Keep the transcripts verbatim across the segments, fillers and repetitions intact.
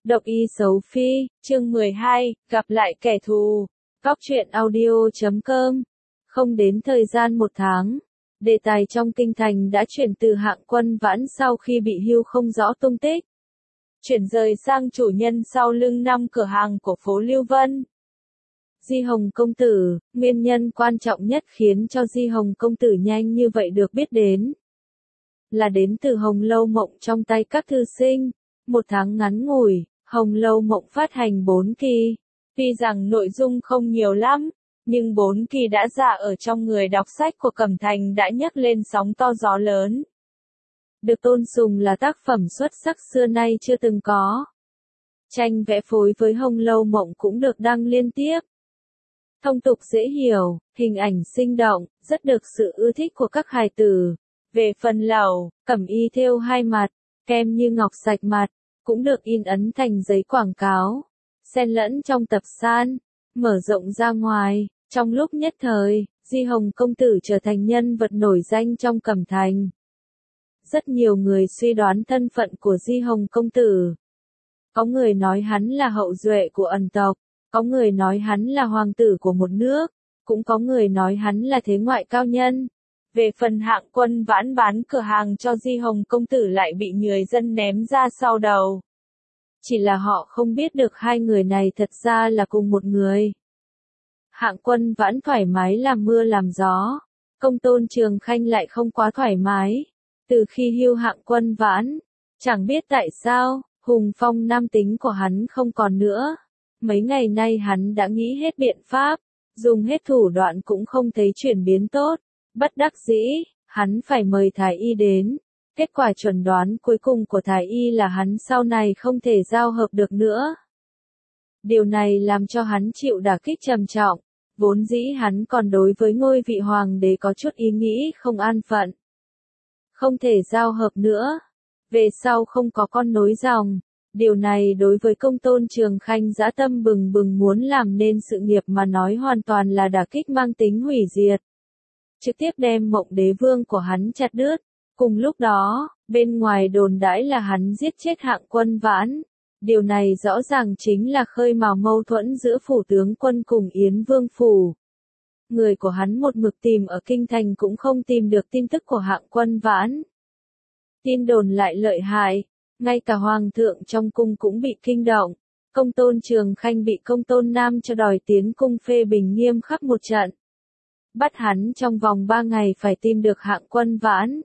Độc y xấu phi, chương mười hai, gặp lại kẻ thù. Góc truyện audio chấm com. Không đến thời gian một tháng, đề tài trong kinh thành đã chuyển từ Hạng Quân Vãn sau khi bị hưu không rõ tung tích, chuyển rời sang chủ nhân sau lưng năm cửa hàng của phố Lưu Vân. Di Hồng công tử, nguyên nhân quan trọng nhất khiến cho Di Hồng công tử nhanh như vậy được biết đến, là đến từ Hồng Lâu Mộng trong tay các thư sinh. Một tháng ngắn ngủi, Hồng Lâu Mộng phát hành bốn kỳ. Tuy rằng nội dung không nhiều lắm, nhưng bốn kỳ đã ra ở trong người đọc sách của Cẩm Thành đã nhấc lên sóng to gió lớn. Được tôn sùng là tác phẩm xuất sắc xưa nay chưa từng có. Tranh vẽ phối với Hồng Lâu Mộng cũng được đăng liên tiếp. Thông tục dễ hiểu, hình ảnh sinh động, rất được sự ưa thích của các hài tử. Về phần lẩu, cẩm y thêu hai mặt, kem như ngọc sạch mặt, cũng được in ấn thành giấy quảng cáo, xen lẫn trong tập san, mở rộng ra ngoài. Trong lúc nhất thời, Di Hồng công tử trở thành nhân vật nổi danh trong Cẩm Thành. Rất nhiều người suy đoán thân phận của Di Hồng công tử. Có người nói hắn là hậu duệ của ẩn tộc, có người nói hắn là hoàng tử của một nước, cũng có người nói hắn là thế ngoại cao nhân. Về phần Hạng Quân Vãn bán cửa hàng cho Di Hồng công tử lại bị người dân ném ra sau đầu. Chỉ là họ không biết được hai người này thật ra là cùng một người. Hạng Quân Vãn thoải mái làm mưa làm gió, Công Tôn Trường Khanh lại không quá thoải mái. Từ khi hưu Hạng Quân Vãn, chẳng biết tại sao, hùng phong nam tính của hắn không còn nữa. Mấy ngày nay hắn đã nghĩ hết biện pháp, dùng hết thủ đoạn cũng không thấy chuyển biến tốt. Bất đắc dĩ, hắn phải mời Thái Y đến. Kết quả chuẩn đoán cuối cùng của Thái Y là hắn sau này không thể giao hợp được nữa. Điều này làm cho hắn chịu đả kích trầm trọng. Vốn dĩ hắn còn đối với ngôi vị hoàng đế có chút ý nghĩ không an phận. Không thể giao hợp nữa. Về sau không có con nối dòng. Điều này đối với Công Tôn Trường Khanh dã tâm bừng bừng muốn làm nên sự nghiệp mà nói hoàn toàn là đả kích mang tính hủy diệt. Trực tiếp đem Mộng Đế Vương của hắn chặt đứt. Cùng lúc đó, bên ngoài đồn đãi là hắn giết chết Hạng Quân Vãn. Điều này rõ ràng chính là khơi mào mâu thuẫn giữa phủ tướng quân cùng Yến Vương phủ. Người của hắn một mực tìm ở kinh thành cũng không tìm được tin tức của Hạng Quân Vãn. Tin đồn lại lợi hại, ngay cả hoàng thượng trong cung cũng bị kinh động. Công Tôn Trường Khanh bị Công Tôn Nam cho đòi tiến cung phê bình nghiêm khắc một trận. Bắt hắn trong vòng ba ngày phải tìm được Hạng Quân Vãn.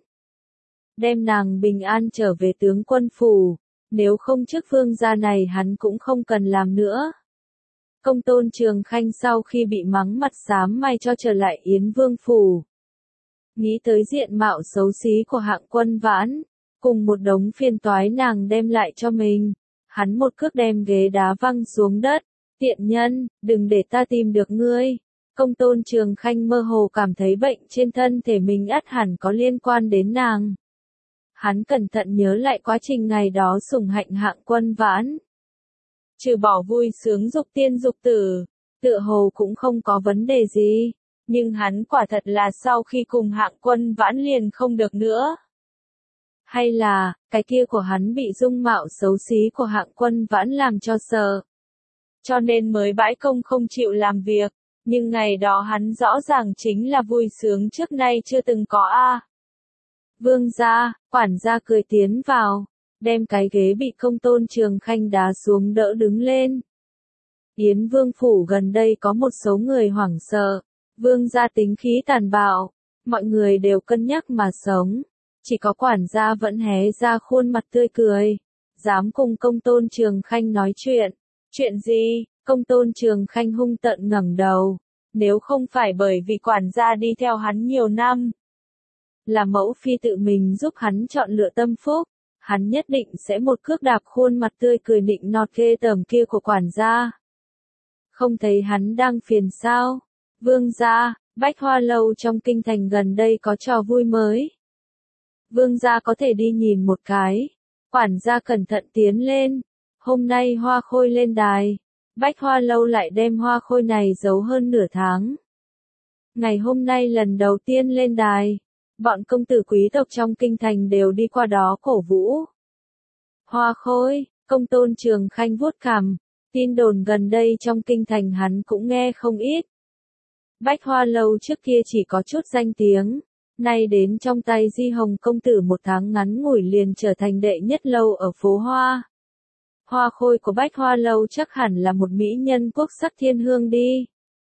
Đem nàng bình an trở về tướng quân phủ, nếu không trước vương gia này hắn cũng không cần làm nữa. Công Tôn Trường Khanh sau khi bị mắng mặt xám may cho trở lại Yến Vương phủ. Nghĩ tới diện mạo xấu xí của Hạng Quân Vãn, cùng một đống phiền toái nàng đem lại cho mình, hắn một cước đem ghế đá văng xuống đất. Tiện nhân, đừng để ta tìm được ngươi. Công Tôn Trường Khanh mơ hồ cảm thấy bệnh trên thân thể mình ắt hẳn có liên quan đến nàng. Hắn cẩn thận nhớ lại quá trình ngày đó sủng hạnh Hạng Quân Vãn. Trừ bỏ vui sướng dục tiên dục tử, tựa hồ cũng không có vấn đề gì, nhưng hắn quả thật là sau khi cùng Hạng Quân Vãn liền không được nữa. Hay là, cái kia của hắn bị dung mạo xấu xí của Hạng Quân Vãn làm cho sợ. Cho nên mới bãi công không chịu làm việc, nhưng ngày đó hắn rõ ràng chính là vui sướng trước nay chưa từng có a. Vương gia, quản gia cười tiến vào, đem cái ghế bị Công Tôn Trường Khanh đá xuống đỡ đứng lên. Yến Vương phủ gần đây có một số người hoảng sợ, vương gia tính khí tàn bạo, mọi người đều cân nhắc mà sống, chỉ có quản gia vẫn hé ra khuôn mặt tươi cười, dám cùng Công Tôn Trường Khanh nói chuyện. Chuyện gì? Công Tôn Trường Khanh hung tợn ngẩng đầu, nếu không phải bởi vì quản gia đi theo hắn nhiều năm, là mẫu phi tự mình giúp hắn chọn lựa tâm phúc, hắn nhất định sẽ một cước đạp khuôn mặt tươi cười nịnh nọt ghê tởm kia của quản gia. Không thấy hắn đang phiền sao? Vương gia, Bách Hoa Lâu trong kinh thành gần đây có trò vui mới. Vương gia có thể đi nhìn một cái. Quản gia cẩn thận tiến lên. Hôm nay Hoa Khôi lên đài. Bách Hoa Lâu lại đem Hoa Khôi này giấu hơn nửa tháng. Ngày hôm nay lần đầu tiên lên đài. Bọn công tử quý tộc trong kinh thành đều đi qua đó cổ vũ. Hoa Khôi, Công Tôn Trường Khanh vuốt cằm, tin đồn gần đây trong kinh thành hắn cũng nghe không ít. Bách Hoa Lâu trước kia chỉ có chút danh tiếng, nay đến trong tay Di Hồng công tử một tháng ngắn ngủi liền trở thành đệ nhất lâu ở phố Hoa. Hoa khôi của Bách Hoa Lâu chắc hẳn là một mỹ nhân quốc sắc thiên hương đi.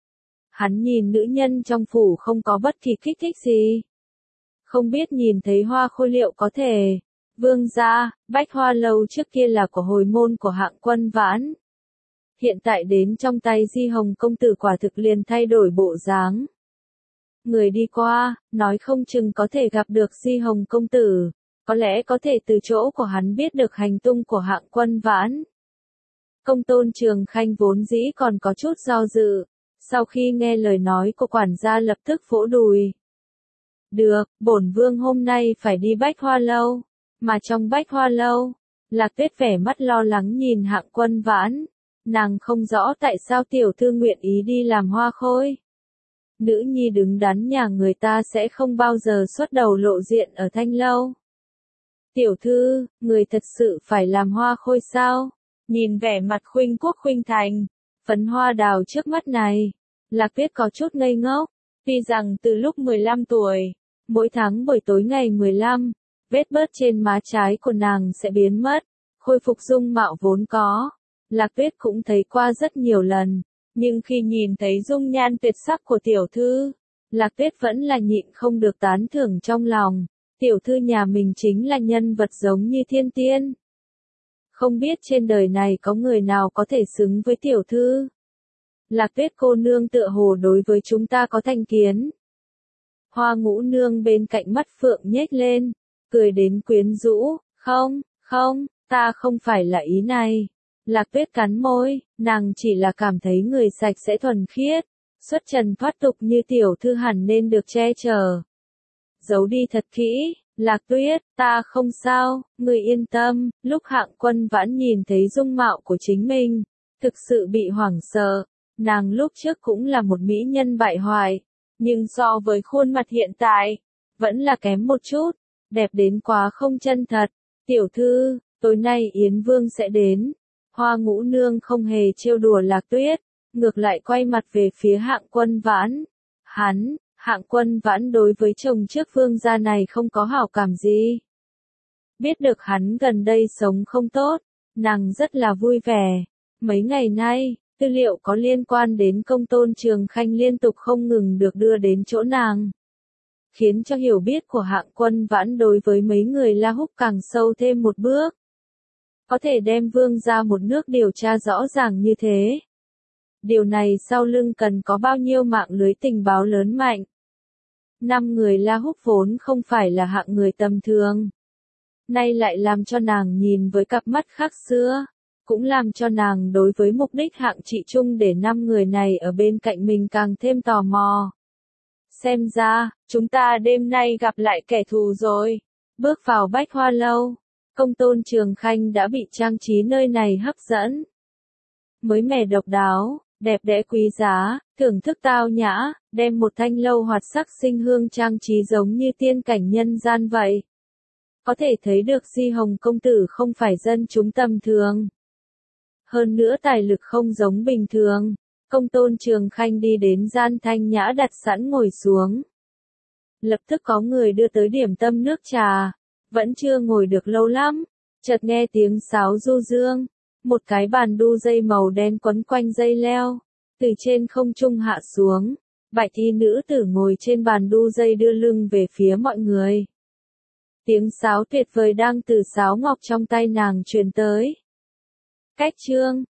Hắn nhìn nữ nhân trong phủ không có bất kỳ kích thích gì. Không biết nhìn thấy hoa khôi liệu có thể. Vương gia, Bách Hoa Lâu trước kia là của hồi môn của Hạng Quân Vãn. Hiện tại đến trong tay Di Hồng công tử quả thực liền thay đổi bộ dáng. Người đi qua, nói không chừng có thể gặp được Di Hồng công tử, có lẽ có thể từ chỗ của hắn biết được hành tung của Hạng Quân Vãn. Công Tôn Trường Khanh vốn dĩ còn có chút do dự, sau khi nghe lời nói của quản gia lập tức vỗ đùi. Được, bổn vương hôm nay phải đi Bách Hoa Lâu, mà trong Bách Hoa Lâu, Lạc Tuyết vẻ mắt lo lắng nhìn Hạng Quân Vãn, nàng không rõ tại sao tiểu thư nguyện ý đi làm hoa khôi. Nữ nhi đứng đắn nhà người ta sẽ không bao giờ xuất đầu lộ diện ở Thanh Lâu. Tiểu thư, người thật sự phải làm hoa khôi sao? Nhìn vẻ mặt khuynh quốc khuynh thành, phấn hoa đào trước mắt này, Lạc Tuyết có chút ngây ngốc. Tuy rằng từ lúc mười lăm tuổi, mỗi tháng buổi tối ngày mười lăm, vết bớt trên má trái của nàng sẽ biến mất, khôi phục dung mạo vốn có. Lạc Tuyết cũng thấy qua rất nhiều lần, nhưng khi nhìn thấy dung nhan tuyệt sắc của tiểu thư, Lạc Tuyết vẫn là nhịn không được tán thưởng trong lòng. Tiểu thư nhà mình chính là nhân vật giống như thiên tiên. Không biết trên đời này có người nào có thể xứng với tiểu thư. Lạc Tuyết cô nương tựa hồ đối với chúng ta có thành kiến. Hoa Ngũ nương bên cạnh mắt phượng nhếch lên, cười đến quyến rũ, không, không, ta không phải là ý này. Lạc Tuyết cắn môi, nàng chỉ là cảm thấy người sạch sẽ thuần khiết, xuất trần thoát tục như tiểu thư hẳn nên được che chở. Giấu đi thật kỹ, Lạc Tuyết, ta không sao, người yên tâm. Lúc Hạng Quân Vãn nhìn thấy dung mạo của chính mình, thực sự bị hoảng sợ. Nàng lúc trước cũng là một mỹ nhân bại hoại, nhưng so với khuôn mặt hiện tại, vẫn là kém một chút, đẹp đến quá không chân thật. Tiểu thư, tối nay Yến Vương sẽ đến. Hoa Ngũ nương không hề trêu đùa Lạc Tuyết, ngược lại quay mặt về phía Hạng Quân Vãn. Hắn, Hạng Quân Vãn đối với chồng trước vương gia này không có hảo cảm gì. Biết được hắn gần đây sống không tốt, nàng rất là vui vẻ. Mấy ngày nay, tư liệu có liên quan đến Công Tôn Trường Khanh liên tục không ngừng được đưa đến chỗ nàng, khiến cho hiểu biết của Hạng Quân Vãn đối với mấy người La Húc càng sâu thêm một bước. Có thể đem vương gia một nước điều tra rõ ràng như thế. Điều này sau lưng cần có bao nhiêu mạng lưới tình báo lớn mạnh. Năm người La Húc vốn không phải là hạng người tầm thường. Nay lại làm cho nàng nhìn với cặp mắt khác xưa. Cũng làm cho nàng đối với mục đích hạng trị chung để năm người này ở bên cạnh mình càng thêm tò mò. Xem ra, chúng ta đêm nay gặp lại kẻ thù rồi. Bước vào Bách Hoa Lâu, Công Tôn Trường Khanh đã bị trang trí nơi này hấp dẫn. Mới mẻ độc đáo, đẹp đẽ quý giá, thưởng thức tao nhã, đem một thanh lâu hoạt sắc sinh hương trang trí giống như tiên cảnh nhân gian vậy. Có thể thấy được Di Hồng công tử không phải dân chúng tầm thường. Hơn nữa tài lực không giống bình thường. Công Tôn Trường Khanh đi đến gian thanh nhã đặt sẵn ngồi xuống. Lập tức có người đưa tới điểm tâm nước trà. Vẫn chưa ngồi được lâu lắm, chợt nghe tiếng sáo du dương. Một cái bàn đu dây màu đen quấn quanh dây leo, từ trên không trung hạ xuống. Bạch y nữ tử ngồi trên bàn đu dây đưa lưng về phía mọi người. Tiếng sáo tuyệt vời đang từ sáo ngọc trong tay nàng truyền tới. Cách chương